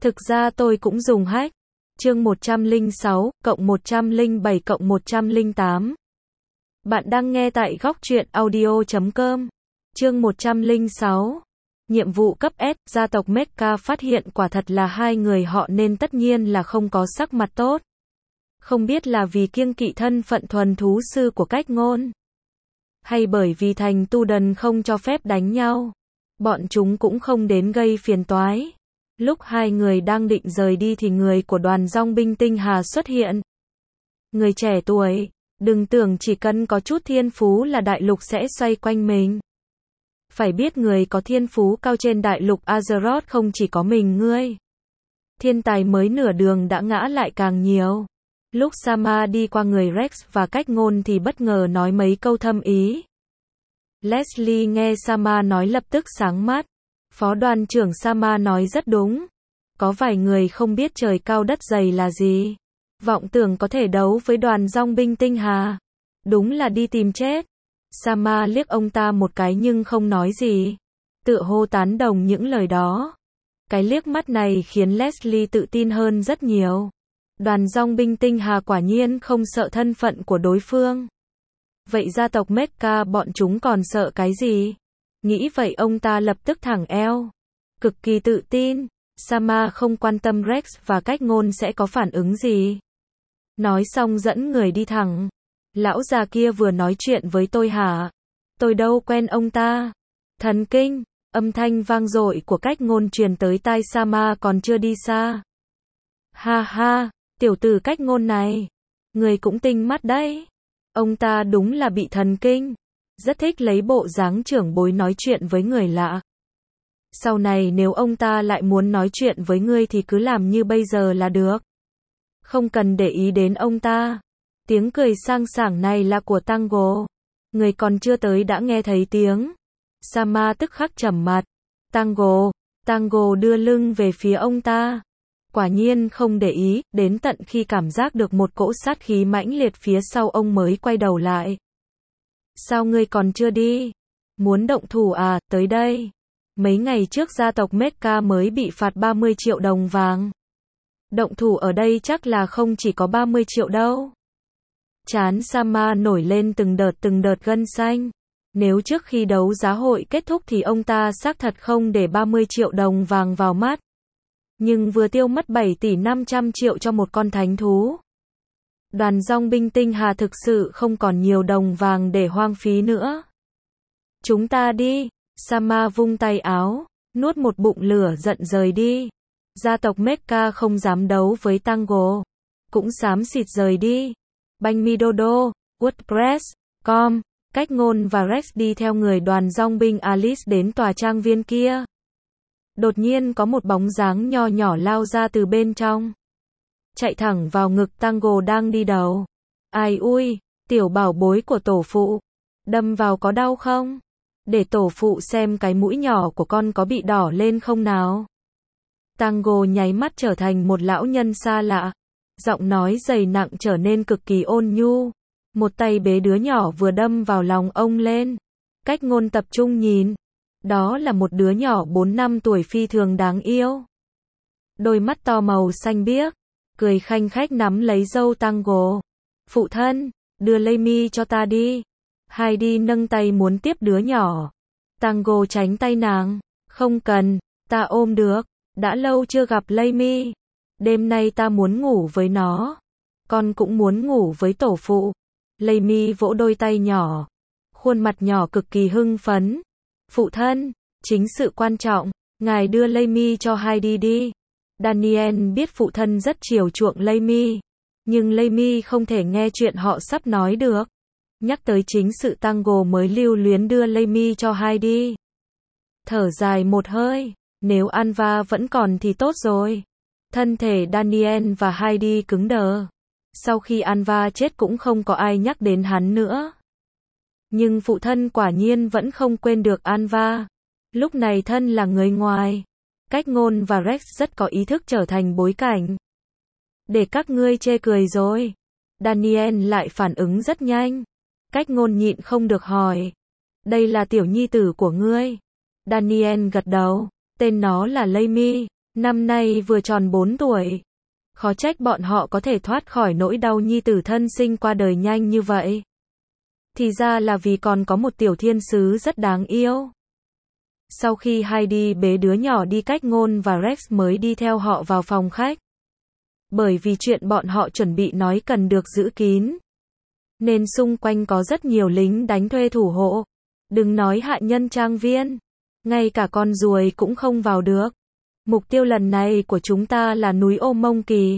Thực ra tôi cũng dùng hack. Chương 106, cộng 107 cộng 108. Bạn đang nghe tại góc truyện audio.com. Chương 106. Nhiệm vụ cấp S, gia tộc Mecha phát hiện quả thật là hai người họ nên tất nhiên là không có sắc mặt tốt. Không biết là vì kiêng kỵ thân phận thuần thú sư của Cách Ngôn, hay bởi vì thành tu đần không cho phép đánh nhau. Bọn chúng cũng không đến gây phiền toái. Lúc hai người đang định rời đi thì người của đoàn dong binh tinh hà xuất hiện. Người trẻ tuổi, đừng tưởng chỉ cần có chút thiên phú là đại lục sẽ xoay quanh mình. Phải biết người có thiên phú cao trên đại lục Azeroth không chỉ có mình ngươi. Thiên tài mới nửa đường đã ngã lại càng nhiều. Lúc Sama đi qua người Rex và Cách Ngôn thì bất ngờ nói mấy câu thâm ý. Leslie nghe Sama nói lập tức sáng mắt. Phó đoàn trưởng Sama nói rất đúng. Có vài người không biết trời cao đất dày là gì. Vọng tưởng có thể đấu với đoàn dong binh tinh hà. Đúng là đi tìm chết. Sama liếc ông ta một cái nhưng không nói gì. Tựa hồ tán đồng những lời đó. Cái liếc mắt này khiến Leslie tự tin hơn rất nhiều. Đoàn dong binh tinh hà quả nhiên không sợ thân phận của đối phương. Vậy gia tộc Mecha bọn chúng còn sợ cái gì? Nghĩ vậy ông ta lập tức thẳng eo. Cực kỳ tự tin. Sama không quan tâm Rex và Cách Ngôn sẽ có phản ứng gì. Nói xong dẫn người đi thẳng. Lão già kia vừa nói chuyện với tôi hả? Tôi đâu quen ông ta. Thần kinh. Âm thanh vang dội của Cách Ngôn truyền tới tai Sama còn chưa đi xa. Ha ha, tiểu tử Cách Ngôn này. Người cũng tinh mắt đấy. Ông ta đúng là bị thần kinh. Rất thích lấy bộ dáng trưởng bối nói chuyện với người lạ. Sau này nếu ông ta lại muốn nói chuyện với ngươi thì cứ làm như bây giờ là được. Không cần để ý đến ông ta. Tiếng cười sang sảng này là của Tango. Người còn chưa tới đã nghe thấy tiếng. Sama tức khắc trầm mặt. Tango đưa lưng về phía ông ta. Quả nhiên không để ý, đến tận khi cảm giác được một cỗ sát khí mãnh liệt phía sau ông mới quay đầu lại. Sao ngươi còn chưa đi? Muốn động thủ à, tới đây. Mấy ngày trước gia tộc Mecha mới bị phạt 30 triệu đồng vàng. Động thủ ở đây chắc là không chỉ có 30 triệu đâu. Trán Sama nổi lên từng đợt gân xanh. Nếu trước khi đấu giá hội kết thúc thì ông ta xác thật không để 30 triệu đồng vàng vào mắt. Nhưng vừa tiêu mất 7 tỷ 500 triệu cho một con thánh thú. Đoàn dong binh tinh hà thực sự không còn nhiều đồng vàng để hoang phí nữa. Chúng ta đi. Sama vung tay áo, nuốt một bụng lửa giận rời đi. Gia tộc Mecha không dám đấu với Tango. Cũng xám xịt rời đi. Banh mi dodo, WordPress.com. Cách Ngôn và Rex đi theo người đoàn dong binh Alice đến tòa trang viên kia. Đột nhiên có một bóng dáng nho nhỏ lao ra từ bên trong. Chạy thẳng vào ngực Tango đang đi đầu. Ai ui, tiểu bảo bối của tổ phụ. Đâm vào có đau không? Để tổ phụ xem cái mũi nhỏ của con có bị đỏ lên không nào. Tango nháy mắt trở thành một lão nhân xa lạ. Giọng nói dày nặng trở nên cực kỳ ôn nhu. Một tay bế đứa nhỏ vừa đâm vào lòng ông lên. Cách Ngôn tập trung nhìn. Đó là một đứa nhỏ 4 năm tuổi phi thường đáng yêu. Đôi mắt to màu xanh biếc. Cười khanh khách nắm lấy dâu Tango. Phụ thân, đưa Laymi cho ta đi. Heidi nâng tay muốn tiếp đứa nhỏ. Tango tránh tay nàng. Không cần, ta ôm được. Đã lâu chưa gặp Laymi. Đêm nay ta muốn ngủ với nó. Con cũng muốn ngủ với tổ phụ. Laymi vỗ đôi tay nhỏ. Khuôn mặt nhỏ cực kỳ hưng phấn. Phụ thân, chính sự quan trọng. Ngài đưa Laymi cho Heidi đi. Daniel biết phụ thân rất chiều chuộng Laymi. Nhưng Laymi không thể nghe chuyện họ sắp nói được. Nhắc tới chính sự Tango mới lưu luyến đưa Laymi cho Heidi. Thở dài một hơi. Nếu Anva vẫn còn thì tốt rồi. Thân thể Daniel và Heidi cứng đờ. Sau khi Anva chết cũng không có ai nhắc đến hắn nữa. Nhưng phụ thân quả nhiên vẫn không quên được Anva. Lúc này thân là người ngoài. Cách Ngôn và Rex rất có ý thức trở thành bối cảnh. Để các ngươi chê cười rồi. Daniel lại phản ứng rất nhanh. Cách Ngôn nhịn không được hỏi. Đây là tiểu nhi tử của ngươi. Daniel gật đầu. Tên nó là Laymi. Năm nay vừa tròn 4 tuổi. Khó trách bọn họ có thể thoát khỏi nỗi đau nhi tử thân sinh qua đời nhanh như vậy. Thì ra là vì còn có một tiểu thiên sứ rất đáng yêu. Sau khi Heidi bế đứa nhỏ đi, Cách Ngôn và Rex mới đi theo họ vào phòng khách. Bởi vì chuyện bọn họ chuẩn bị nói cần được giữ kín, nên xung quanh có rất nhiều lính đánh thuê thủ hộ. Đừng nói hạ nhân trang viên, ngay cả con ruồi cũng không vào được. Mục tiêu lần này của chúng ta là núi Ô Mông Kỳ.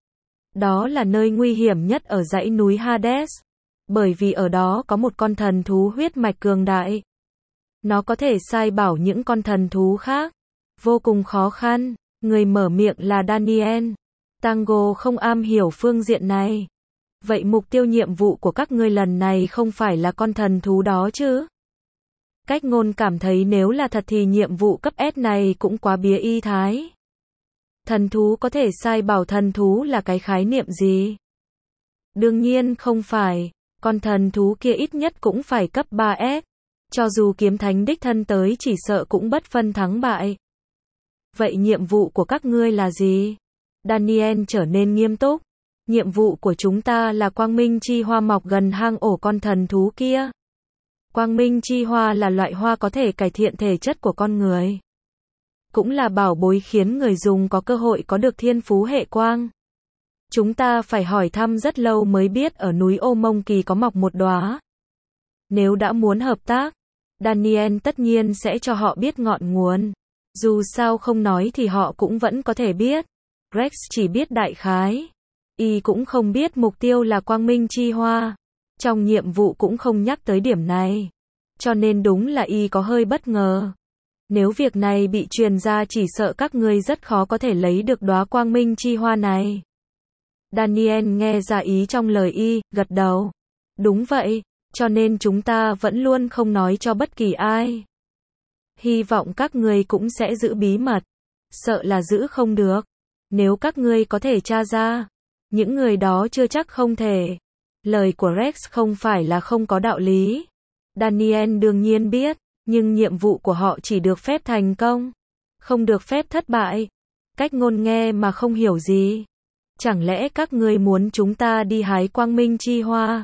Đó là nơi nguy hiểm nhất ở dãy núi Hades, bởi vì ở đó có một con thần thú huyết mạch cường đại. Nó có thể sai bảo những con thần thú khác. Vô cùng khó khăn. Người mở miệng là Daniel. Tango không am hiểu phương diện này. Vậy mục tiêu nhiệm vụ của các ngươi lần này không phải là con thần thú đó chứ? Cách Ngôn cảm thấy nếu là thật thì nhiệm vụ cấp S này cũng quá bía y thái. Thần thú có thể sai bảo thần thú là cái khái niệm gì? Đương nhiên không phải. Con thần thú kia ít nhất cũng phải cấp 3S. Cho dù kiếm thánh đích thân tới chỉ sợ cũng bất phân thắng bại. Vậy nhiệm vụ của các ngươi là gì? Daniel trở nên nghiêm túc. Nhiệm vụ của chúng ta là quang minh chi hoa mọc gần hang ổ con thần thú kia. Quang minh chi hoa là loại hoa có thể cải thiện thể chất của con người. Cũng là bảo bối khiến người dùng có cơ hội có được thiên phú hệ quang. Chúng ta phải hỏi thăm rất lâu mới biết ở núi Ô Mông Kỳ có mọc một đóa. Nếu đã muốn hợp tác, Daniel tất nhiên sẽ cho họ biết ngọn nguồn. Dù sao không nói thì họ cũng vẫn có thể biết. Rex chỉ biết đại khái. Y cũng không biết mục tiêu là quang minh chi hoa. Trong nhiệm vụ cũng không nhắc tới điểm này. Cho nên đúng là Y có hơi bất ngờ. Nếu việc này bị truyền ra chỉ sợ các ngươi rất khó có thể lấy được đóa quang minh chi hoa này. Daniel nghe ra ý trong lời Y, gật đầu. Đúng vậy, cho nên chúng ta vẫn luôn không nói cho bất kỳ ai. Hy vọng các ngươi cũng sẽ giữ bí mật. Sợ là giữ không được. Nếu các ngươi có thể tra ra, những người đó chưa chắc không thể. Lời của Rex không phải là không có đạo lý. Daniel đương nhiên biết, nhưng nhiệm vụ của họ chỉ được phép thành công, không được phép thất bại. Cách Ngôn nghe mà không hiểu gì. Chẳng lẽ các ngươi muốn chúng ta đi hái quang minh chi hoa?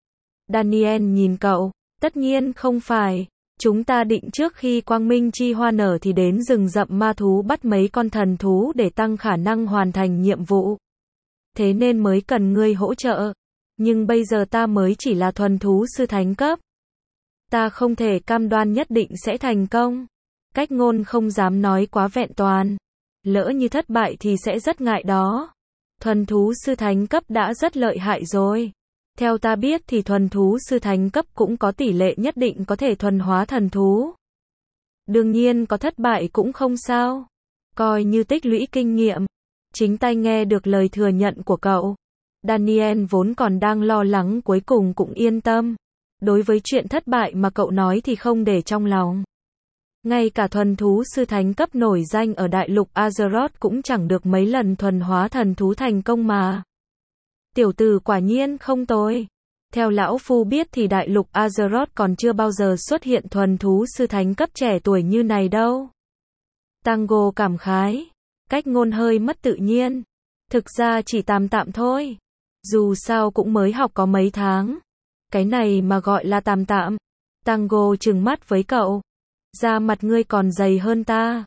Daniel nhìn cậu, tất nhiên không phải. Chúng ta định trước khi quang minh chi hoa nở thì đến rừng rậm ma thú bắt mấy con thần thú để tăng khả năng hoàn thành nhiệm vụ. Thế nên mới cần ngươi hỗ trợ. Nhưng bây giờ ta mới chỉ là thuần thú sư thánh cấp. Ta không thể cam đoan nhất định sẽ thành công. Cách Ngôn không dám nói quá vẹn toàn. Lỡ như thất bại thì sẽ rất ngại đó. Thuần thú sư thánh cấp đã rất lợi hại rồi. Theo ta biết thì thuần thú sư thánh cấp cũng có tỷ lệ nhất định có thể thuần hóa thần thú. Đương nhiên có thất bại cũng không sao. Coi như tích lũy kinh nghiệm. Chính tai nghe được lời thừa nhận của cậu. Daniel vốn còn đang lo lắng cuối cùng cũng yên tâm. Đối với chuyện thất bại mà cậu nói thì không để trong lòng. Ngay cả thuần thú sư thánh cấp nổi danh ở đại lục Azeroth cũng chẳng được mấy lần thuần hóa thần thú thành công mà. Tiểu tử quả nhiên không tồi. Theo lão phu biết thì đại lục Azeroth còn chưa bao giờ xuất hiện thuần thú sư thánh cấp trẻ tuổi như này đâu. Tango cảm khái. Cách Ngôn hơi mất tự nhiên. Thực ra chỉ tạm tạm thôi. Dù sao cũng mới học có mấy tháng. Cái này mà gọi là tạm tạm. Tango trừng mắt với cậu. Da mặt ngươi còn dày hơn ta.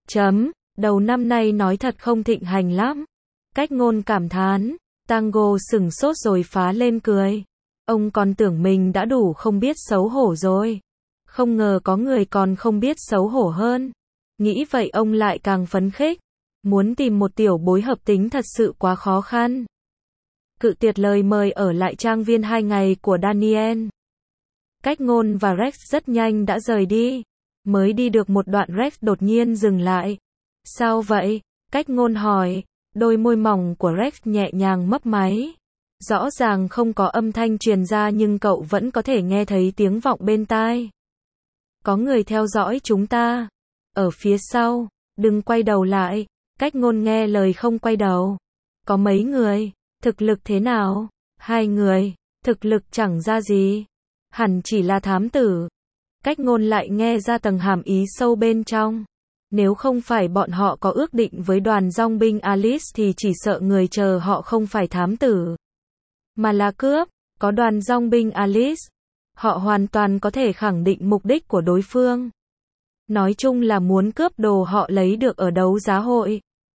Đầu năm nay nói thật không thịnh hành lắm. Cách Ngôn cảm thán. Tango sửng sốt rồi phá lên cười. Ông còn tưởng mình đã đủ không biết xấu hổ rồi. Không ngờ có người còn không biết xấu hổ hơn. Nghĩ vậy ông lại càng phấn khích. Muốn tìm một tiểu bối hợp tính thật sự quá khó khăn. Cự tuyệt lời mời ở lại trang viên 2 ngày của Daniel. Cách Ngôn và Rex rất nhanh đã rời đi. Mới đi được một đoạn Rex đột nhiên dừng lại. Sao vậy? Cách Ngôn hỏi. Đôi môi mỏng của Rex nhẹ nhàng mấp máy. Rõ ràng không có âm thanh truyền ra nhưng cậu vẫn có thể nghe thấy tiếng vọng bên tai. Có người theo dõi chúng ta. Ở phía sau, đừng quay đầu lại. Cách Ngôn nghe lời không quay đầu. Có mấy người, thực lực thế nào? 2 người, thực lực chẳng ra gì. Hẳn chỉ là thám tử. Cách Ngôn lại nghe ra tầng hàm ý sâu bên trong. Nếu không phải bọn họ có ước định với đoàn dòng binh Alice thì chỉ sợ người chờ họ không phải thám tử, mà là cướp. Có đoàn dòng binh Alice, họ hoàn toàn có thể khẳng định mục đích của đối phương. Nói chung là muốn cướp đồ họ lấy được ở đấu giá hội.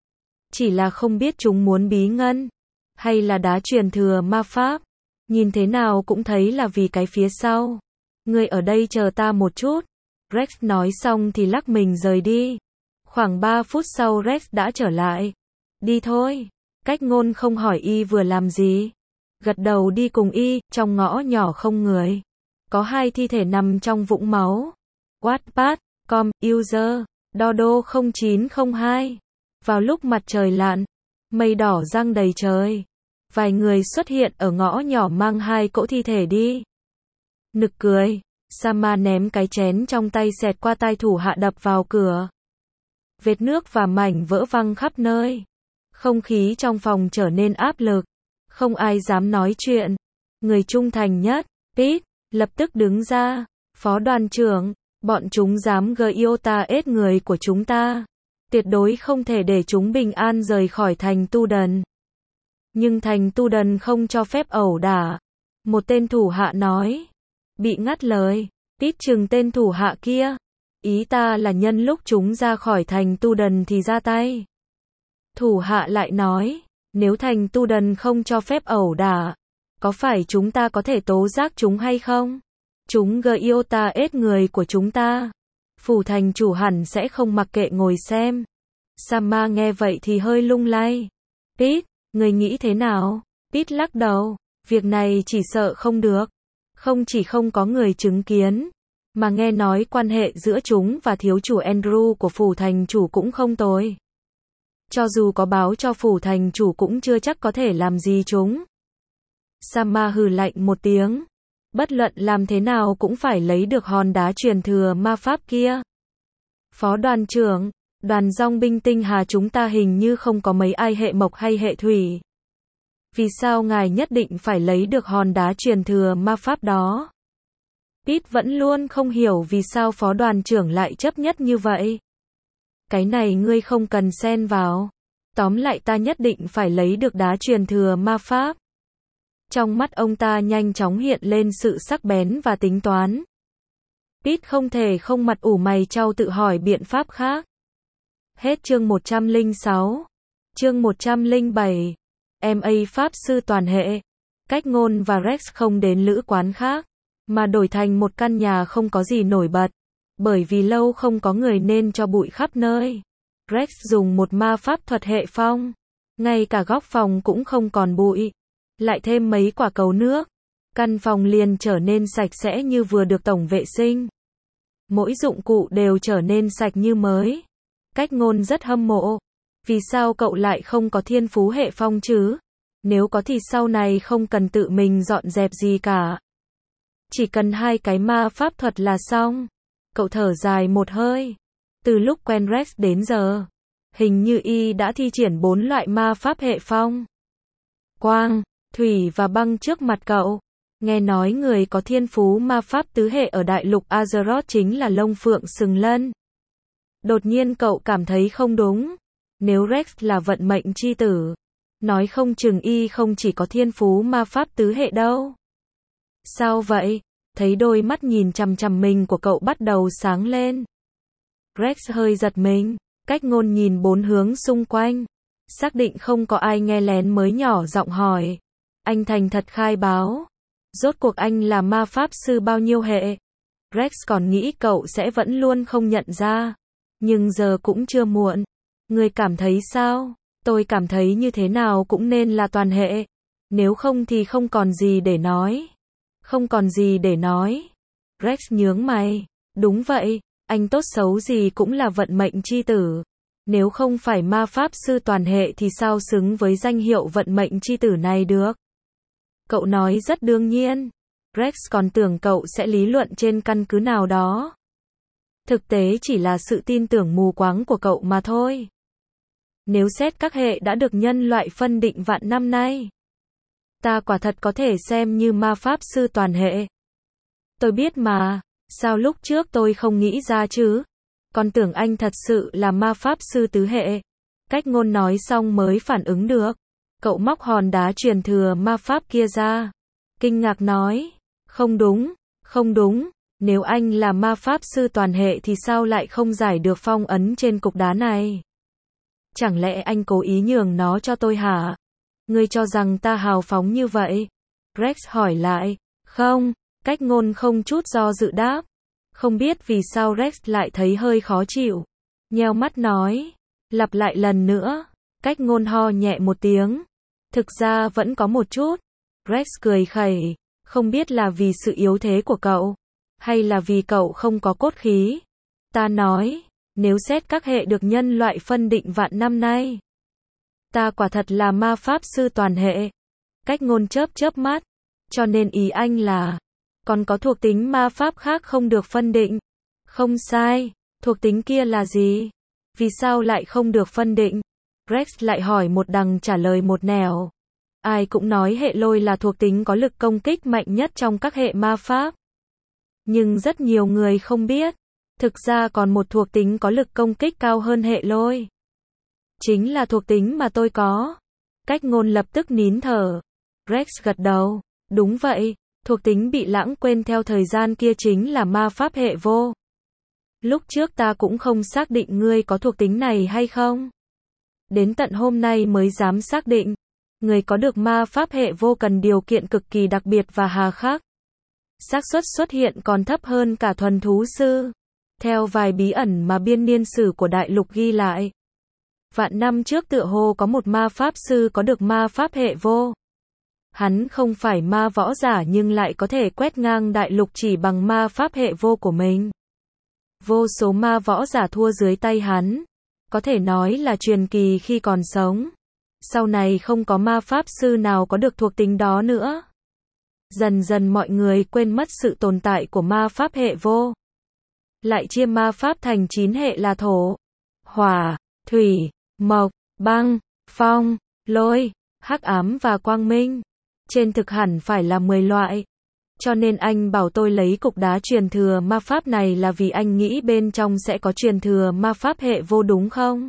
Chỉ là không biết chúng muốn bí ngân, hay là đá truyền thừa ma pháp. Nhìn thế nào cũng thấy là vì cái phía sau. Ngươi ở đây chờ ta một chút. Rex nói xong thì lắc mình rời đi. Khoảng 3 phút sau Rex đã trở lại. Đi thôi. Cách ngôn không hỏi y vừa làm gì. Gật đầu đi cùng y, trong ngõ nhỏ không người. Có 2 thi thể nằm trong vũng máu. Wattpad, com, user, Dodo 0902. Vào lúc mặt trời lặn, mây đỏ giăng đầy trời. Vài người xuất hiện ở ngõ nhỏ mang 2 cỗ thi thể đi. Nực cười, Sama ném cái chén trong tay xẹt qua tai thủ hạ đập vào cửa. Vết nước và mảnh vỡ văng khắp nơi. Không khí trong phòng trở nên áp lực. Không ai dám nói chuyện. Người trung thành nhất, Pete, lập tức đứng ra. Phó đoàn trưởng, bọn chúng dám gây iota ết người của chúng ta. Tuyệt đối không thể để chúng bình an rời khỏi thành Tu Đần. Nhưng thành Tu Đần không cho phép ẩu đả. Một tên thủ hạ nói. Bị ngắt lời. Pete trừng tên thủ hạ kia. Ý ta là nhân lúc chúng ra khỏi thành Tu Đần thì ra tay. Thủ hạ lại nói. Nếu thành Tu Đần không cho phép ẩu đả, có phải chúng ta có thể tố giác chúng hay không? Chúng gây iota ết người của chúng ta. Phủ thành chủ hẳn sẽ không mặc kệ ngồi xem. Sama nghe vậy thì hơi lung lay. Pete, người nghĩ thế nào? Pete lắc đầu. Việc này chỉ sợ không được. Không chỉ không có người chứng kiến, mà nghe nói quan hệ giữa chúng và thiếu chủ Andrew của phủ thành chủ cũng không tồi. Cho dù có báo cho phủ thành chủ cũng chưa chắc có thể làm gì chúng. Sama hừ lạnh một tiếng. Bất luận làm thế nào cũng phải lấy được hòn đá truyền thừa ma pháp kia. Phó đoàn trưởng, đoàn dòng binh tinh hà chúng ta hình như không có mấy ai hệ mộc hay hệ thủy. Vì sao ngài nhất định phải lấy được hòn đá truyền thừa ma pháp đó? Pete vẫn luôn không hiểu vì sao phó đoàn trưởng lại chấp nhất như vậy. Cái này ngươi không cần xen vào. Tóm lại ta nhất định phải lấy được đá truyền thừa ma pháp. Trong mắt ông ta nhanh chóng hiện lên sự sắc bén và tính toán. Pete không thể không mặt ủ mày chau tự hỏi biện pháp khác. Hết chương 106. Chương 107. MA Pháp Sư Toàn Hệ. Cách ngôn và Rex không đến lữ quán khác, mà đổi thành một căn nhà không có gì nổi bật. Bởi vì lâu không có người nên cho bụi khắp nơi. Rex dùng một ma pháp thuật hệ phong. Ngay cả góc phòng cũng không còn bụi. Lại thêm mấy quả cầu nước. Căn phòng liền trở nên sạch sẽ như vừa được tổng vệ sinh. Mỗi dụng cụ đều trở nên sạch như mới. Cách ngôn rất hâm mộ. Vì sao cậu lại không có thiên phú hệ phong chứ? Nếu có thì sau này không cần tự mình dọn dẹp gì cả. Chỉ cần 2 cái ma pháp thuật là xong. Cậu thở dài một hơi. Từ lúc quen Rex đến giờ, hình như y đã thi triển 4 loại ma pháp hệ phong. Quang, thủy và băng trước mặt cậu. Nghe nói người có thiên phú ma pháp tứ hệ ở đại lục Azeroth chính là Lông Phượng Sừng Lân. Đột nhiên cậu cảm thấy không đúng. Nếu Rex là vận mệnh chi tử, nói không chừng y không chỉ có thiên phú ma pháp tứ hệ đâu. Sao vậy? Thấy đôi mắt nhìn chằm chằm mình của cậu bắt đầu sáng lên. Rex hơi giật mình, cách ngôn nhìn 4 hướng xung quanh. Xác định không có ai nghe lén mới nhỏ giọng hỏi. Anh thành thật khai báo. Rốt cuộc anh là ma pháp sư bao nhiêu hệ? Rex còn nghĩ cậu sẽ vẫn luôn không nhận ra. Nhưng giờ cũng chưa muộn. Người cảm thấy sao? Tôi cảm thấy như thế nào cũng nên là toàn hệ. Nếu không thì không còn gì để nói. Không còn gì để nói. Rex nhướng mày. Đúng vậy, anh tốt xấu gì cũng là vận mệnh chi tử. Nếu không phải ma pháp sư toàn hệ thì sao xứng với danh hiệu vận mệnh chi tử này được? Cậu nói rất đương nhiên. Rex còn tưởng cậu sẽ lý luận trên căn cứ nào đó. Thực tế chỉ là sự tin tưởng mù quáng của cậu mà thôi. Nếu xét các hệ đã được nhân loại phân định vạn năm nay, ta quả thật có thể xem như ma pháp sư toàn hệ. Tôi biết mà, sao lúc trước tôi không nghĩ ra chứ? Con tưởng anh thật sự là ma pháp sư tứ hệ. Cách ngôn nói xong mới phản ứng được. Cậu móc hòn đá truyền thừa ma pháp kia ra. Kinh ngạc nói. Không đúng, không đúng. Nếu anh là ma pháp sư toàn hệ thì sao lại không giải được phong ấn trên cục đá này? Chẳng lẽ anh cố ý nhường nó cho tôi hả? Ngươi cho rằng ta hào phóng như vậy? Rex hỏi lại. Không, cách ngôn không chút do dự đáp. Không biết vì sao Rex lại thấy hơi khó chịu. Nheo mắt nói. Lặp lại lần nữa. Cách ngôn ho nhẹ một tiếng. Thực ra vẫn có một chút. Rex cười khẩy. Không biết là vì sự yếu thế của cậu, hay là vì cậu không có cốt khí. Ta nói, nếu xét các hệ được nhân loại phân định vạn năm nay, ta quả thật là ma pháp sư toàn hệ. Cách ngôn chớp chớp mắt. Cho nên ý anh là, còn có thuộc tính ma pháp khác không được phân định. Không sai, thuộc tính kia là gì? Vì sao lại không được phân định? Rex lại hỏi một đằng trả lời một nẻo. Ai cũng nói hệ lôi là thuộc tính có lực công kích mạnh nhất trong các hệ ma pháp. Nhưng rất nhiều người không biết, thực ra còn một thuộc tính có lực công kích cao hơn hệ lôi. Chính là thuộc tính mà tôi có. Cách ngôn lập tức nín thở. Rex gật đầu. Đúng vậy, thuộc tính bị lãng quên theo thời gian kia chính là ma pháp hệ vô. Lúc trước ta cũng không xác định ngươi có thuộc tính này hay không. Đến tận hôm nay mới dám xác định. Người có được ma pháp hệ vô cần điều kiện cực kỳ đặc biệt và hà khắc. Xác suất xuất hiện còn thấp hơn cả thuần thú sư. Theo vài bí ẩn mà biên niên sử của đại lục ghi lại. Vạn năm trước tựa hồ có một ma pháp sư có được ma pháp hệ vô. Hắn không phải ma võ giả nhưng lại có thể quét ngang đại lục chỉ bằng ma pháp hệ vô của mình. Vô số ma võ giả thua dưới tay hắn. Có thể nói là truyền kỳ khi còn sống. Sau này không có ma pháp sư nào có được thuộc tính đó nữa. Dần dần mọi người quên mất sự tồn tại của ma pháp hệ vô. Lại chia ma pháp thành 9 hệ là thổ, hỏa, thủy, mộc, băng, phong, lôi, hắc ám và quang minh. Trên thực hẳn phải là 10 loại. Cho nên anh bảo tôi lấy cục đá truyền thừa ma pháp này là vì anh nghĩ bên trong sẽ có truyền thừa ma pháp hệ vô đúng không?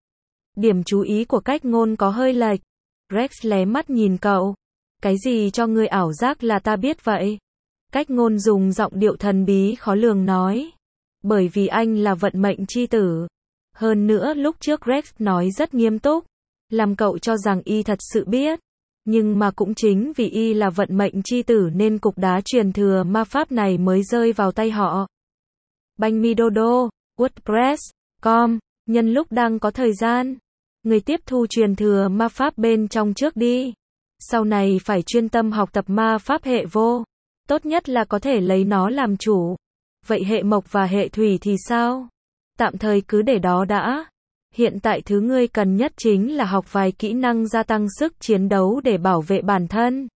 Điểm chú ý của cách ngôn có hơi lệch. Rex lé mắt nhìn cậu. Cái gì cho ngươi ảo giác là ta biết vậy? Cách ngôn dùng giọng điệu thần bí khó lường nói. Bởi vì anh là vận mệnh chi tử. Hơn nữa lúc trước Rex nói rất nghiêm túc. Làm cậu cho rằng y thật sự biết. Nhưng mà cũng chính vì y là vận mệnh chi tử nên cục đá truyền thừa ma pháp này mới rơi vào tay họ. Banh mi dodo, WordPress.com, nhân lúc đang có thời gian. Người tiếp thu truyền thừa ma pháp bên trong trước đi. Sau này phải chuyên tâm học tập ma pháp hệ vô. Tốt nhất là có thể lấy nó làm chủ. Vậy hệ mộc và hệ thủy thì sao? Tạm thời cứ để đó đã. Hiện tại thứ ngươi cần nhất chính là học vài kỹ năng gia tăng sức chiến đấu để bảo vệ bản thân.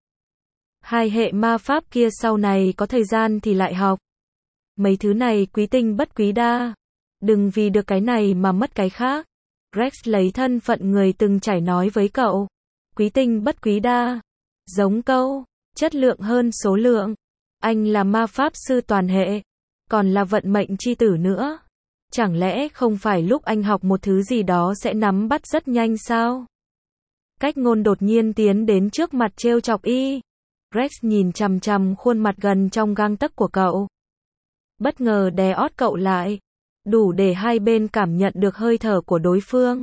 Hai hệ ma pháp kia sau này có thời gian thì lại học. Mấy thứ này quý tinh bất quý đa. Đừng vì được cái này mà mất cái khác. Rex lấy thân phận người từng trải nói với cậu. Quý tinh bất quý đa. Giống câu, chất lượng hơn số lượng. Anh là ma pháp sư toàn hệ. Còn là vận mệnh chi tử nữa. Chẳng lẽ không phải lúc anh học một thứ gì đó sẽ nắm bắt rất nhanh sao? Cách ngôn đột nhiên tiến đến trước mặt trêu chọc y. Rex nhìn chằm chằm khuôn mặt gần trong gang tấc của cậu. Bất ngờ đè ót cậu lại. Đủ để hai bên cảm nhận được hơi thở của đối phương.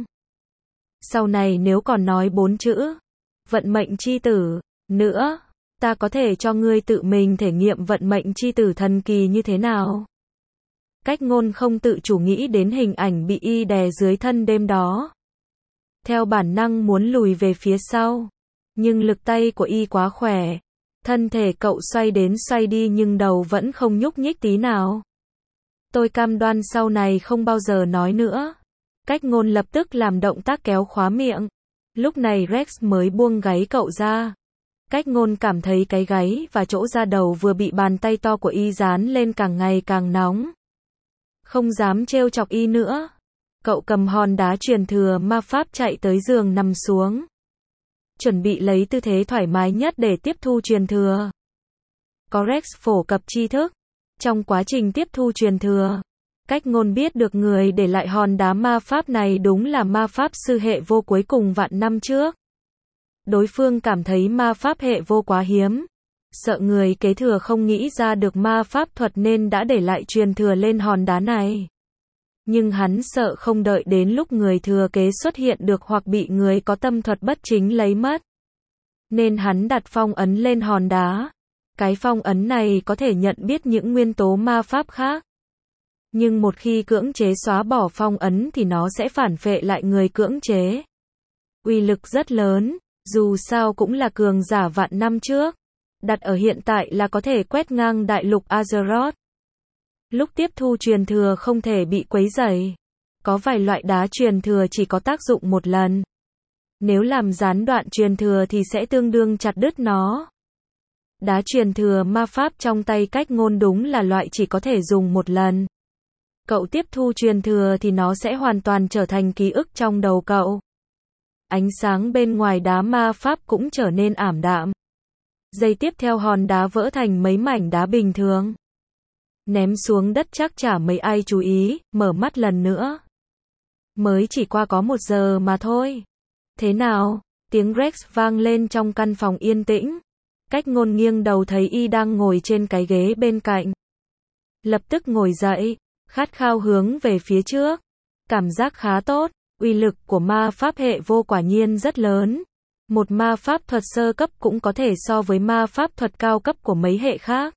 Sau này nếu còn nói 4 chữ. Vận mệnh chi tử. Nữa. Ta có thể cho ngươi tự mình thể nghiệm vận mệnh chi tử thần kỳ như thế nào? Cách ngôn không tự chủ nghĩ đến hình ảnh bị y đè dưới thân đêm đó. Theo bản năng muốn lùi về phía sau. Nhưng lực tay của y quá khỏe. Thân thể cậu xoay đến xoay đi nhưng đầu vẫn không nhúc nhích tí nào. Tôi cam đoan sau này không bao giờ nói nữa. Cách ngôn lập tức làm động tác kéo khóa miệng. Lúc này Rex mới buông gáy cậu ra. Cách ngôn cảm thấy cái gáy và chỗ da đầu vừa bị bàn tay to của y dán lên càng ngày càng nóng. Không dám trêu chọc y nữa. Cậu cầm hòn đá truyền thừa ma pháp chạy tới giường nằm xuống. Chuẩn bị lấy tư thế thoải mái nhất để tiếp thu truyền thừa. Có Rex phổ cập tri thức. Trong quá trình tiếp thu truyền thừa, Cách ngôn biết được người để lại hòn đá ma pháp này đúng là ma pháp sư hệ vô cuối cùng vạn năm trước. Đối phương cảm thấy ma pháp hệ vô quá hiếm. Sợ người kế thừa không nghĩ ra được ma pháp thuật nên đã để lại truyền thừa lên hòn đá này. Nhưng hắn sợ không đợi đến lúc người thừa kế xuất hiện được hoặc bị người có tâm thuật bất chính lấy mất. Nên hắn đặt phong ấn lên hòn đá. Cái phong ấn này có thể nhận biết những nguyên tố ma pháp khác. Nhưng một khi cưỡng chế xóa bỏ phong ấn thì nó sẽ phản phệ lại người cưỡng chế. Uy lực rất lớn, dù sao cũng là cường giả vạn năm trước. Đặt ở hiện tại là có thể quét ngang đại lục Azeroth. Lúc tiếp thu truyền thừa không thể bị quấy rầy. Có vài loại đá truyền thừa chỉ có tác dụng một lần. Nếu làm gián đoạn truyền thừa thì sẽ tương đương chặt đứt nó. Đá truyền thừa ma pháp trong tay cách ngôn đúng là loại chỉ có thể dùng một lần. Cậu tiếp thu truyền thừa thì nó sẽ hoàn toàn trở thành ký ức trong đầu cậu. Ánh sáng bên ngoài đá ma pháp cũng trở nên ảm đạm. Giây tiếp theo hòn đá vỡ thành mấy mảnh đá bình thường. Ném xuống đất chắc chả mấy ai chú ý, mở mắt lần nữa. Mới chỉ qua có 1 giờ mà thôi. Thế nào? Tiếng Rex vang lên trong căn phòng yên tĩnh. Cách ngôn nghiêng đầu thấy y đang ngồi trên cái ghế bên cạnh. Lập tức ngồi dậy, khát khao hướng về phía trước. Cảm giác khá tốt, uy lực của ma pháp hệ vô quả nhiên rất lớn. Một ma pháp thuật sơ cấp cũng có thể so với ma pháp thuật cao cấp của mấy hệ khác.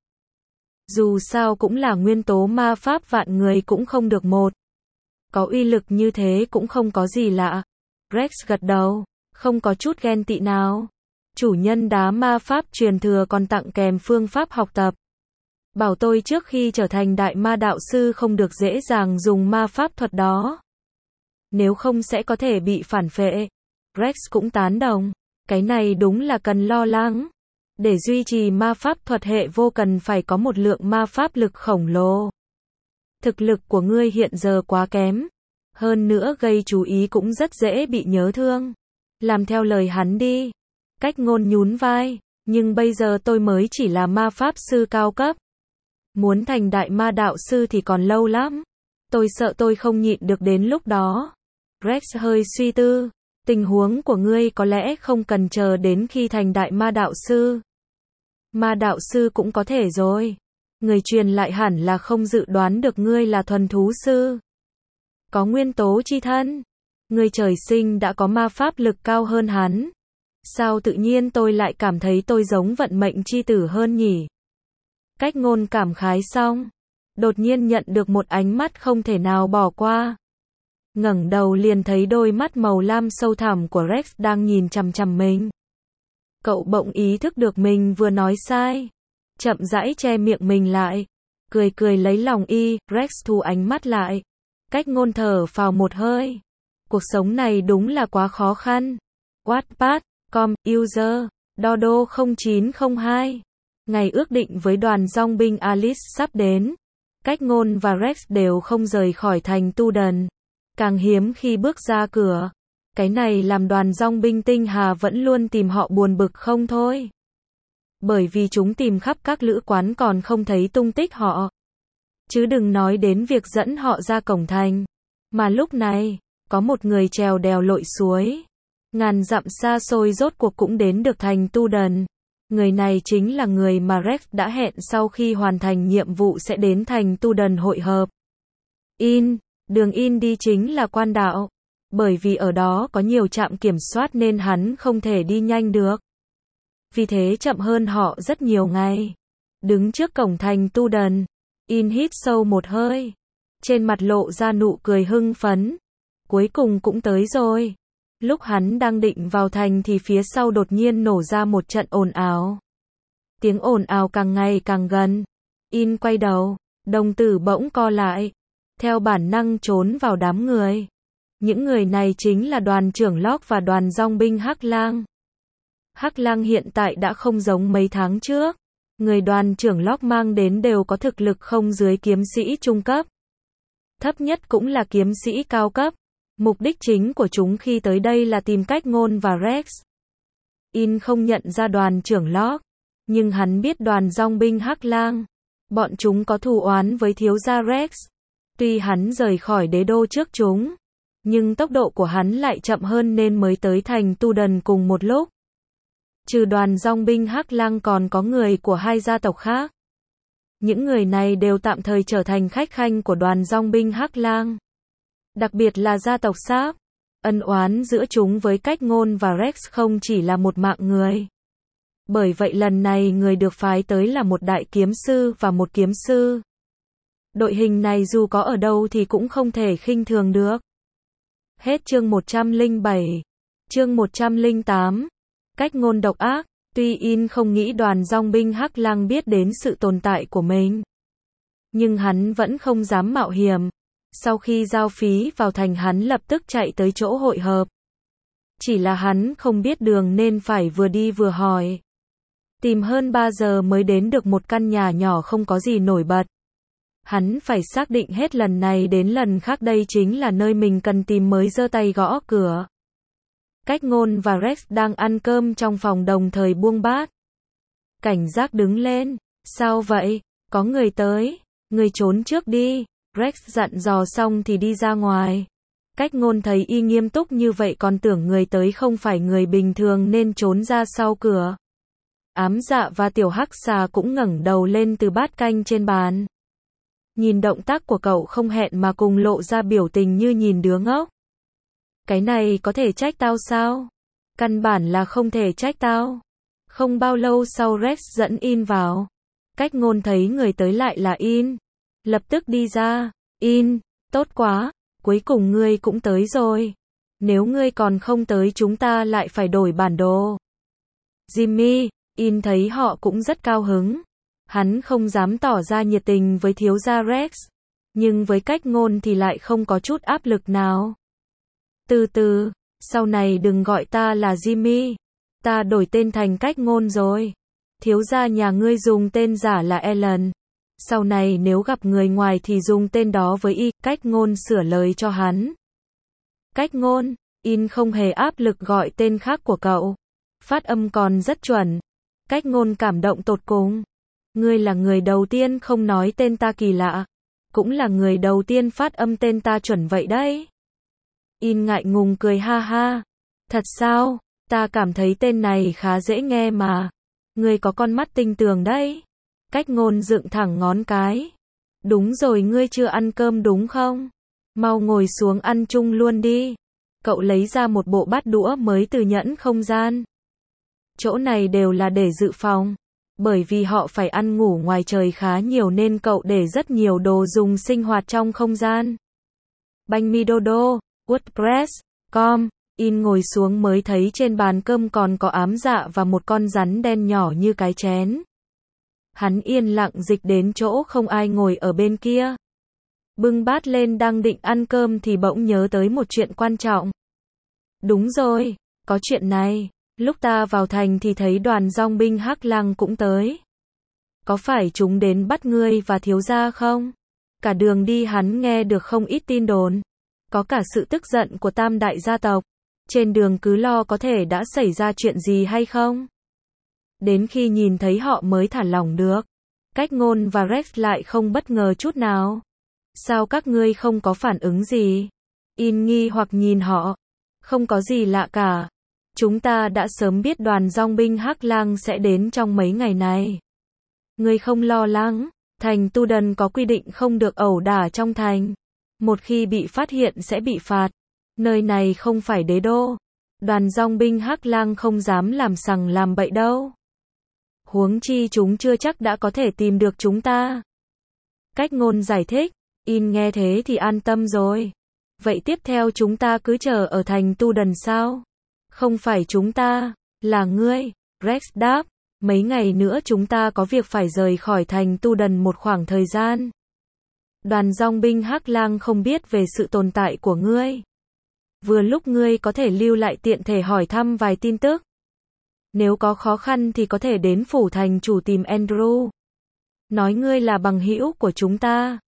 Dù sao cũng là nguyên tố ma pháp vạn người cũng không được một. Có uy lực như thế cũng không có gì lạ. Rex gật đầu, không có chút ghen tị nào. Chủ nhân đá ma pháp truyền thừa còn tặng kèm phương pháp học tập. Bảo tôi trước khi trở thành đại ma đạo sư không được dễ dàng dùng ma pháp thuật đó. Nếu không sẽ có thể bị phản phệ. Rex cũng tán đồng. Cái này đúng là cần lo lắng. Để duy trì ma pháp thuật hệ vô cần phải có một lượng ma pháp lực khổng lồ. Thực lực của ngươi hiện giờ quá kém. Hơn nữa gây chú ý cũng rất dễ bị nhớ thương. Làm theo lời hắn đi. Cách ngôn nhún vai. Nhưng bây giờ tôi mới chỉ là ma pháp sư cao cấp. Muốn thành đại ma đạo sư thì còn lâu lắm. Tôi sợ tôi không nhịn được đến lúc đó. Rex hơi suy tư. Tình huống của ngươi có lẽ không cần chờ đến khi thành đại ma đạo sư. Ma đạo sư cũng có thể rồi. Người truyền lại hẳn là không dự đoán được ngươi là thuần thú sư. Có nguyên tố chi thân. Ngươi trời sinh đã có ma pháp lực cao hơn hắn. Sao tự nhiên tôi lại cảm thấy tôi giống vận mệnh chi tử hơn nhỉ? Cách ngôn cảm khái xong. Đột nhiên nhận được một ánh mắt không thể nào bỏ qua. Ngẩng đầu liền thấy đôi mắt màu lam sâu thẳm của Rex đang nhìn chằm chằm mình. Cậu bỗng ý thức được mình vừa nói sai. Chậm rãi che miệng mình lại. Cười cười lấy lòng y, Rex thu ánh mắt lại. Cách ngôn thở phào một hơi. Cuộc sống này đúng là quá khó khăn. Wattpad, com, user, Dodo 0902. Ngày ước định với đoàn dong binh Alice sắp đến. Cách ngôn và Rex đều không rời khỏi thành Tu Đần. Càng hiếm khi bước ra cửa. Cái này làm đoàn dong binh tinh hà vẫn luôn tìm họ buồn bực không thôi. Bởi vì chúng tìm khắp các lữ quán còn không thấy tung tích họ. Chứ đừng nói đến việc dẫn họ ra cổng thành. Mà lúc này, có một người trèo đèo lội suối. Ngàn dặm xa xôi rốt cuộc cũng đến được thành Tu Đần. Người này chính là người mà Rex đã hẹn sau khi hoàn thành nhiệm vụ sẽ đến thành Tu Đần hội hợp. Đường In đi chính là quan đạo. Bởi vì ở đó có nhiều trạm kiểm soát nên hắn không thể đi nhanh được. Vì thế chậm hơn họ rất nhiều ngày. Đứng trước cổng thành Tu Đần, In hít sâu một hơi. Trên mặt lộ ra nụ cười hưng phấn. Cuối cùng cũng tới rồi. Lúc hắn đang định vào thành thì phía sau đột nhiên nổ ra một trận ồn ào. Tiếng ồn ào càng ngày càng gần. In quay đầu, đồng tử bỗng co lại. Theo bản năng trốn vào đám người. Những người này chính là đoàn trưởng Locke và đoàn dong binh Hắc Lang. Hắc Lang hiện tại đã không giống mấy tháng trước. Người đoàn trưởng Locke mang đến đều có thực lực không dưới kiếm sĩ trung cấp. Thấp nhất cũng là kiếm sĩ cao cấp. Mục đích chính của chúng khi tới đây là tìm cách ngôn và Rex. In không nhận ra đoàn trưởng Locke. Nhưng hắn biết đoàn dong binh Hắc Lang. Bọn chúng có thù oán với thiếu gia Rex. Tuy hắn rời khỏi đế đô trước chúng, nhưng tốc độ của hắn lại chậm hơn nên mới tới thành Tu Đần cùng một lúc. Trừ đoàn dòng binh Hắc Lang còn có người của hai gia tộc khác. Những người này đều tạm thời trở thành khách khanh của đoàn dòng binh Hắc Lang. Đặc biệt là gia tộc Sáp. Ân oán giữa chúng với Cách Ngôn và Rex không chỉ là một mạng người. Bởi vậy lần này người được phái tới là một đại kiếm sư và một kiếm sư. Đội hình này dù có ở đâu thì cũng không thể khinh thường được. Hết chương 107. Chương 108. Cách Ngôn độc ác. Tuy In không nghĩ đoàn dòng binh Hắc Lang biết đến sự tồn tại của mình, nhưng hắn vẫn không dám mạo hiểm. Sau khi giao phí vào thành hắn lập tức chạy tới chỗ hội hợp. Chỉ là hắn không biết đường nên phải vừa đi vừa hỏi. Tìm hơn 3 giờ mới đến được một căn nhà nhỏ không có gì nổi bật. Hắn phải xác định hết lần này đến lần khác đây chính là nơi mình cần tìm mới giơ tay gõ cửa. Cách Ngôn và Rex đang ăn cơm trong phòng đồng thời buông bát. Cảnh giác đứng lên. Sao vậy? Có người tới. Người trốn trước đi. Rex dặn dò xong thì đi ra ngoài. Cách Ngôn thấy Y nghiêm túc như vậy còn tưởng người tới không phải người bình thường nên trốn ra sau cửa. Ám Dạ và Tiểu Hắc Xà cũng ngẩng đầu lên từ bát canh trên bàn. Nhìn động tác của cậu không hẹn mà cùng lộ ra biểu tình như nhìn đứa ngốc. Cái này có thể trách tao sao? Căn bản là không thể trách tao. Không bao lâu sau Rex dẫn In vào. Cách Ngôn thấy người tới lại là In. Lập tức đi ra. In, tốt quá, cuối cùng ngươi cũng tới rồi. Nếu ngươi còn không tới chúng ta lại phải đổi bản đồ. Jimmy, In thấy họ cũng rất cao hứng. Hắn không dám tỏ ra nhiệt tình với thiếu gia Rex. Nhưng với Cách Ngôn thì lại không có chút áp lực nào. Từ từ, sau này đừng gọi ta là Jimmy. Ta đổi tên thành Cách Ngôn rồi. Thiếu gia nhà ngươi dùng tên giả là Ellen. Sau này nếu gặp người ngoài thì dùng tên đó với Y. Cách Ngôn sửa lời cho hắn. Cách Ngôn, In không hề áp lực gọi tên khác của cậu. Phát âm còn rất chuẩn. Cách Ngôn cảm động tột cùng. Ngươi là người đầu tiên không nói tên ta kỳ lạ. Cũng là người đầu tiên phát âm tên ta chuẩn vậy đấy. In ngại ngùng cười ha ha. Thật sao? Ta cảm thấy tên này khá dễ nghe mà. Ngươi có con mắt tinh tường đấy. Cách Ngôn dựng thẳng ngón cái. Đúng rồi, ngươi chưa ăn cơm đúng không? Mau ngồi xuống ăn chung luôn đi. Cậu lấy ra một bộ bát đũa mới từ nhẫn không gian. Chỗ này đều là để dự phòng. Bởi vì họ phải ăn ngủ ngoài trời khá nhiều nên cậu để rất nhiều đồ dùng sinh hoạt trong không gian. Banh mi Dodo, WordPress.com. In ngồi xuống mới thấy trên bàn cơm còn có Ám Dạ và một con rắn đen nhỏ như cái chén. Hắn yên lặng dịch đến chỗ không ai ngồi ở bên kia. Bưng bát lên đang định ăn cơm thì bỗng nhớ tới một chuyện quan trọng. Đúng rồi, có chuyện này. Lúc ta vào thành thì thấy đoàn dòng binh Hắc Lang cũng tới. Có phải chúng đến bắt ngươi và thiếu gia không? Cả đường đi hắn nghe được không ít tin đồn. Có cả sự tức giận của tam đại gia tộc. Trên đường cứ lo có thể đã xảy ra chuyện gì hay không. Đến khi nhìn thấy họ mới thả lỏng được. Cách Ngôn và Rex lại không bất ngờ chút nào. Sao các ngươi không có phản ứng gì? In nghi hoặc nhìn họ. Không có gì lạ cả. Chúng ta đã sớm biết đoàn dòng binh Hắc Lang sẽ đến trong mấy ngày này. Ngươi không lo lắng. Thành Tu Đần có quy định không được ẩu đả trong thành. Một khi bị phát hiện sẽ bị phạt. Nơi này không phải đế đô. Đoàn dòng binh Hắc Lang không dám làm sằng làm bậy đâu. Huống chi chúng chưa chắc đã có thể tìm được chúng ta. Cách Ngôn giải thích. In nghe thế thì an tâm rồi. Vậy tiếp theo chúng ta cứ chờ ở thành Tu Đần sao? Không phải chúng ta, là ngươi. Rex đáp. Mấy ngày nữa chúng ta có việc phải rời khỏi thành Tu Đần một khoảng thời gian. Đoàn dòng binh Hắc Lang không biết về sự tồn tại của ngươi. Vừa lúc ngươi có thể lưu lại tiện thể hỏi thăm vài tin tức. Nếu có khó khăn thì có thể đến phủ thành chủ tìm Andrew. Nói ngươi là bằng hữu của chúng ta.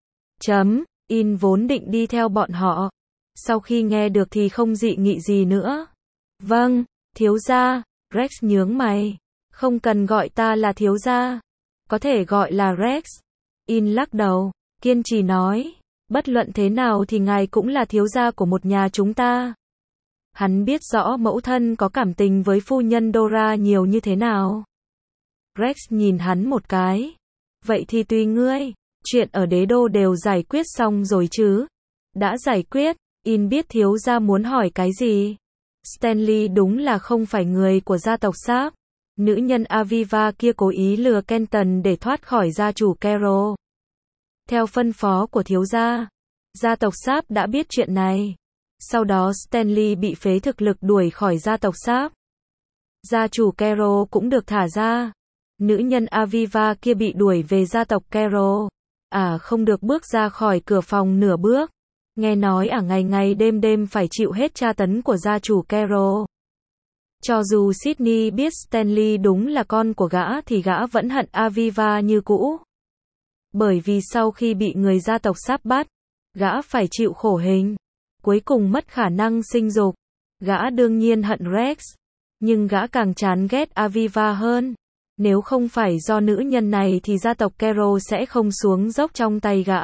In vốn định đi theo bọn họ. Sau khi nghe được thì không dị nghị gì nữa. Vâng, thiếu gia. Rex nhướng mày. Không cần gọi ta là thiếu gia. Có thể gọi là Rex. In lắc đầu, kiên trì nói. Bất luận thế nào thì ngài cũng là thiếu gia của một nhà chúng ta. Hắn biết rõ mẫu thân có cảm tình với phu nhân Dora nhiều như thế nào. Rex nhìn hắn một cái. Vậy thì tùy ngươi. Chuyện ở đế đô đều giải quyết xong rồi chứ? Đã giải quyết. In biết thiếu gia muốn hỏi cái gì. Stanley đúng là không phải người của gia tộc Sharp. Nữ nhân Aviva kia cố ý lừa Kenton để thoát khỏi gia chủ Carol. Theo phân phó của thiếu gia, gia tộc Sharp đã biết chuyện này. Sau đó Stanley bị phế thực lực đuổi khỏi gia tộc Sharp. Gia chủ Carol cũng được thả ra. Nữ nhân Aviva kia bị đuổi về gia tộc Carol. Không được bước ra khỏi cửa phòng nửa bước. Nghe nói ngày ngày đêm đêm phải chịu hết tra tấn của gia chủ Carol. Cho dù Sydney biết Stanley đúng là con của gã thì gã vẫn hận Aviva như cũ. Bởi vì sau khi bị người gia tộc Sharp bắt, gã phải chịu khổ hình. Cuối cùng mất khả năng sinh dục. Gã đương nhiên hận Rex. Nhưng gã càng chán ghét Aviva hơn. Nếu không phải do nữ nhân này thì gia tộc Carol sẽ không xuống dốc trong tay gã.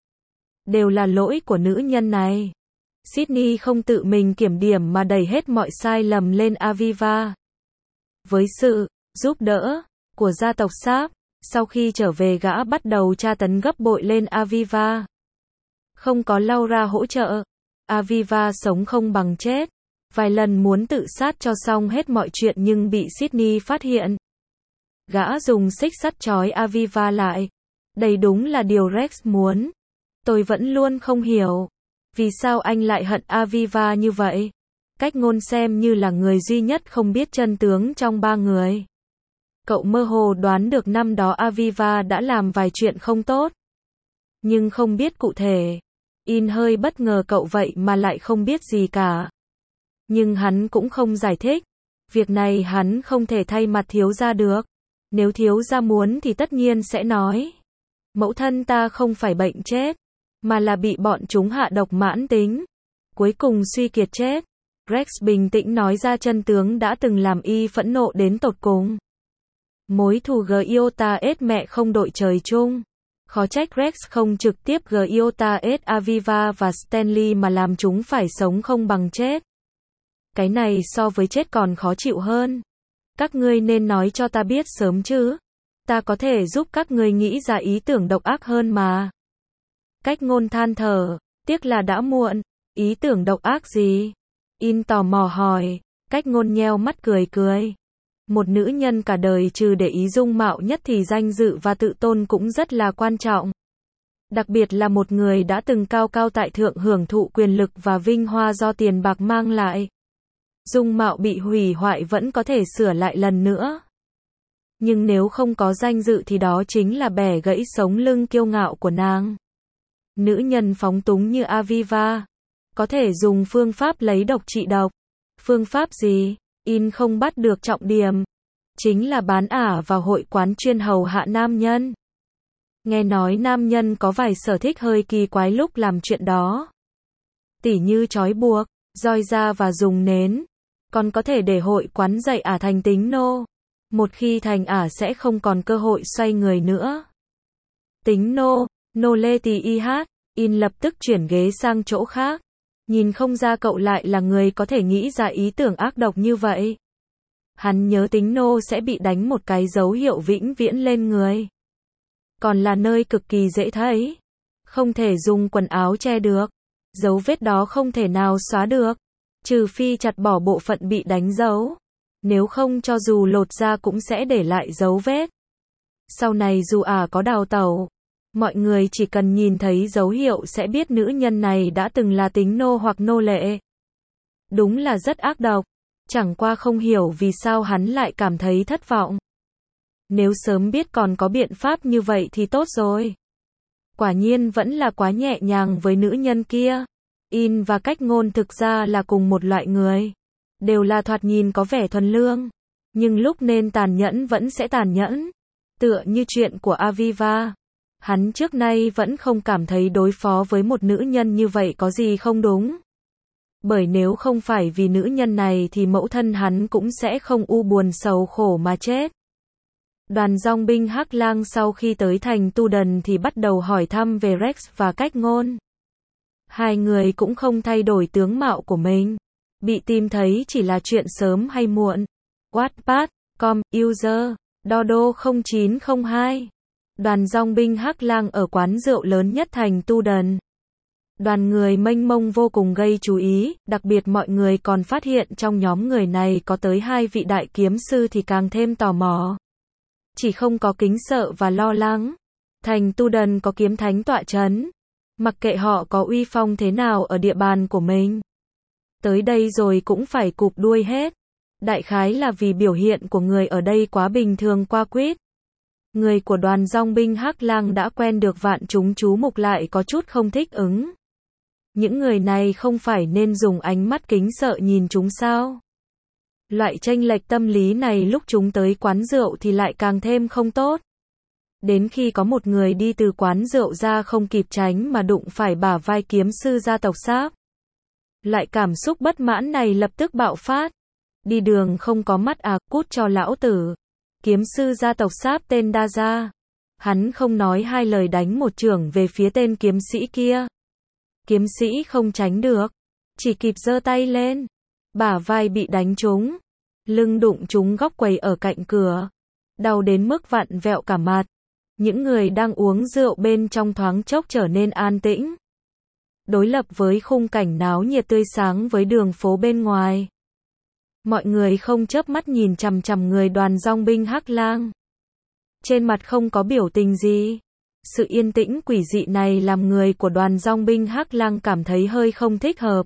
Đều là lỗi của nữ nhân này. Sydney không tự mình kiểm điểm mà đẩy hết mọi sai lầm lên Aviva. Với sự giúp đỡ của gia tộc Sharp, sau khi trở về gã bắt đầu tra tấn gấp bội lên Aviva. Không có Laura hỗ trợ, Aviva sống không bằng chết. Vài lần muốn tự sát cho xong hết mọi chuyện nhưng bị Sydney phát hiện. Gã dùng xích sắt trói Aviva lại. Đây đúng là điều Rex muốn. Tôi vẫn luôn không hiểu. Vì sao anh lại hận Aviva như vậy? Cách ngôn xem như là người duy nhất không biết chân tướng trong ba người. Cậu mơ hồ đoán được năm đó Aviva đã làm vài chuyện không tốt. Nhưng không biết cụ thể. In hơi bất ngờ cậu vậy mà lại không biết gì cả. Nhưng hắn cũng không giải thích. Việc này hắn không thể thay mặt thiếu gia được. Nếu thiếu gia muốn thì tất nhiên sẽ nói. Mẫu thân ta không phải bệnh chết, mà là bị bọn chúng hạ độc mãn tính. Cuối cùng suy kiệt chết. Rex bình tĩnh nói ra chân tướng đã từng làm y phẫn nộ đến tột cùng. Mối thù Giotah mẹ không đội trời chung. Khó trách Rex không trực tiếp Giotah Aviva và Stanley mà làm chúng phải sống không bằng chết. Cái này so với chết còn khó chịu hơn. Các ngươi nên nói cho ta biết sớm chứ. Ta có thể giúp các ngươi nghĩ ra ý tưởng độc ác hơn mà. Cách ngôn than thở, tiếc là đã muộn. Ý tưởng độc ác gì? In tò mò hỏi. Cách ngôn nheo mắt cười cười. Một nữ nhân cả đời trừ để ý dung mạo nhất thì danh dự và tự tôn cũng rất là quan trọng. Đặc biệt là một người đã từng cao cao tại thượng hưởng thụ quyền lực và vinh hoa do tiền bạc mang lại. Dung mạo bị hủy hoại vẫn có thể sửa lại lần nữa. Nhưng nếu không có danh dự thì đó chính là bẻ gãy sống lưng kiêu ngạo của nàng. Nữ nhân phóng túng như Aviva có thể dùng phương pháp lấy độc trị độc. Phương pháp gì? In không bắt được trọng điểm. Chính là bán ả vào hội quán chuyên hầu hạ nam nhân. Nghe nói nam nhân có vài sở thích hơi kỳ quái lúc làm chuyện đó. Tỉ như trói buộc, roi da và dùng nến. Còn có thể để hội quán dạy ả thành tính nô. Một khi thành ả sẽ không còn cơ hội xoay người nữa. Tính nô, nô lê tì y hát. In lập tức chuyển ghế sang chỗ khác. Nhìn không ra cậu lại là người có thể nghĩ ra ý tưởng ác độc như vậy. Hắn nhớ tính nô sẽ bị đánh một cái dấu hiệu vĩnh viễn lên người. Còn là nơi cực kỳ dễ thấy. Không thể dùng quần áo che được. Dấu vết đó không thể nào xóa được. Trừ phi chặt bỏ bộ phận bị đánh dấu. Nếu không cho dù lột ra cũng sẽ để lại dấu vết. Sau này dù có đào tẩu, mọi người chỉ cần nhìn thấy dấu hiệu sẽ biết nữ nhân này đã từng là tính nô hoặc nô lệ. Đúng là rất ác độc. Chẳng qua không hiểu vì sao hắn lại cảm thấy thất vọng. Nếu sớm biết còn có biện pháp như vậy thì tốt rồi. Quả nhiên vẫn là quá nhẹ nhàng với nữ nhân kia. In và cách ngôn thực ra là cùng một loại người. Đều là thoạt nhìn có vẻ thuần lương. Nhưng lúc nên tàn nhẫn vẫn sẽ tàn nhẫn. Tựa như chuyện của Aviva. Hắn trước nay vẫn không cảm thấy đối phó với một nữ nhân như vậy có gì không đúng. Bởi nếu không phải vì nữ nhân này thì mẫu thân hắn cũng sẽ không buồn sầu khổ mà chết. Đoàn dòng binh Hắc Lang sau khi tới thành Tu Đần thì bắt đầu hỏi thăm về Rex và cách ngôn. Hai người cũng không thay đổi tướng mạo của mình. Bị tìm thấy chỉ là chuyện sớm hay muộn. Wattpad.com, user, Dodo0902. Đoàn dong binh Hắc Lang ở quán rượu lớn nhất thành Tu Đần. Đoàn người mênh mông vô cùng gây chú ý, đặc biệt mọi người còn phát hiện trong nhóm người này có tới 2 vị đại kiếm sư thì càng thêm tò mò. Chỉ không có kính sợ và lo lắng. Thành Tu Đần có kiếm thánh tọa chấn. Mặc kệ họ có uy phong thế nào ở địa bàn của mình. Tới đây rồi cũng phải cụp đuôi hết. Đại khái là vì biểu hiện của người ở đây quá bình thường qua quýt. Người của đoàn dong binh Hắc Lang đã quen được vạn chúng chú mục lại có chút không thích ứng. Những người này không phải nên dùng ánh mắt kính sợ nhìn chúng sao? Loại chênh lệch tâm lý này lúc chúng tới quán rượu thì lại càng thêm không tốt. Đến khi có một người đi từ quán rượu ra không kịp tránh mà đụng phải bả vai kiếm sư gia tộc Sáp. Loại cảm xúc bất mãn này lập tức bạo phát. Đi đường không có mắt à, cút cho lão tử. Kiếm sư gia tộc Sáp tên Đa Gia. Hắn không nói hai lời đánh một chưởng về phía tên kiếm sĩ kia. Kiếm sĩ không tránh được, chỉ kịp giơ tay lên. Bả vai bị đánh trúng, lưng đụng trúng góc quầy ở cạnh cửa. Đau đến mức vặn vẹo cả mặt. Những người đang uống rượu bên trong thoáng chốc trở nên an tĩnh. Đối lập với khung cảnh náo nhiệt tươi sáng với đường phố bên ngoài. Mọi người không chớp mắt nhìn chằm chằm người đoàn dong binh Hắc Lang. Trên mặt không có biểu tình gì. Sự yên tĩnh quỷ dị này làm người của đoàn dong binh Hắc Lang cảm thấy hơi không thích hợp.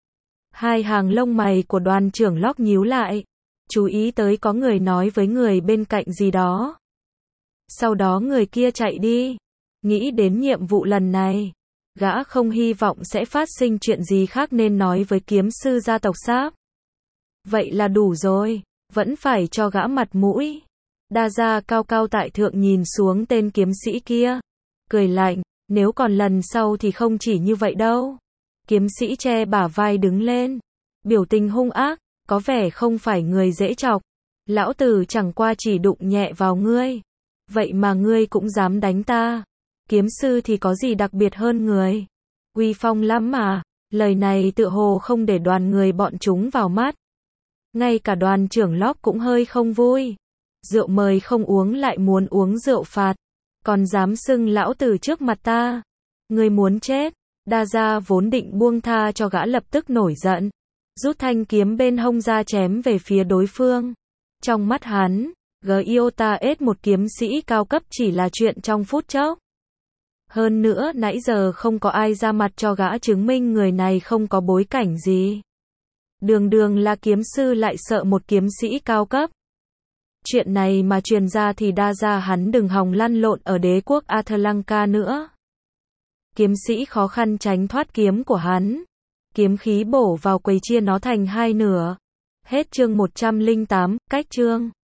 Hai hàng lông mày của đoàn trưởng Locke nhíu lại. Chú ý tới có người nói với người bên cạnh gì đó. Sau đó người kia chạy đi. Nghĩ đến nhiệm vụ lần này. Gã không hy vọng sẽ phát sinh chuyện gì khác nên nói với kiếm sư gia tộc Sáp. Vậy là đủ rồi. Vẫn phải cho gã mặt mũi. Đa Gia cao cao tại thượng nhìn xuống tên kiếm sĩ kia. Cười lạnh, nếu còn lần sau thì không chỉ như vậy đâu. Kiếm sĩ che bả vai đứng lên. Biểu tình hung ác, có vẻ không phải người dễ chọc. Lão tử chẳng qua chỉ đụng nhẹ vào ngươi. Vậy mà ngươi cũng dám đánh ta. Kiếm sư thì có gì đặc biệt hơn người. Uy phong lắm mà. Lời này tựa hồ không để đoàn người bọn chúng vào mắt. Ngay cả đoàn trưởng Locke cũng hơi không vui. Rượu mời không uống lại muốn uống rượu phạt. Còn dám xưng lão tử trước mặt ta. Ngươi muốn chết. Đa Gia vốn định buông tha cho gã lập tức nổi giận. Rút thanh kiếm bên hông ra chém về phía đối phương. Trong mắt hắn, Giota S một kiếm sĩ cao cấp chỉ là chuyện trong phút chốc. Hơn nữa nãy giờ không có ai ra mặt cho gã chứng minh người này không có bối cảnh gì. Đường đường là kiếm sư lại sợ một kiếm sĩ cao cấp. Chuyện này mà truyền ra thì Đa Gia hắn đừng hòng lăn lộn ở đế quốc Athlanka nữa. Kiếm sĩ khó khăn tránh thoát kiếm của hắn. Kiếm khí bổ vào quầy chia nó thành hai nửa. Hết chương 108, cách chương.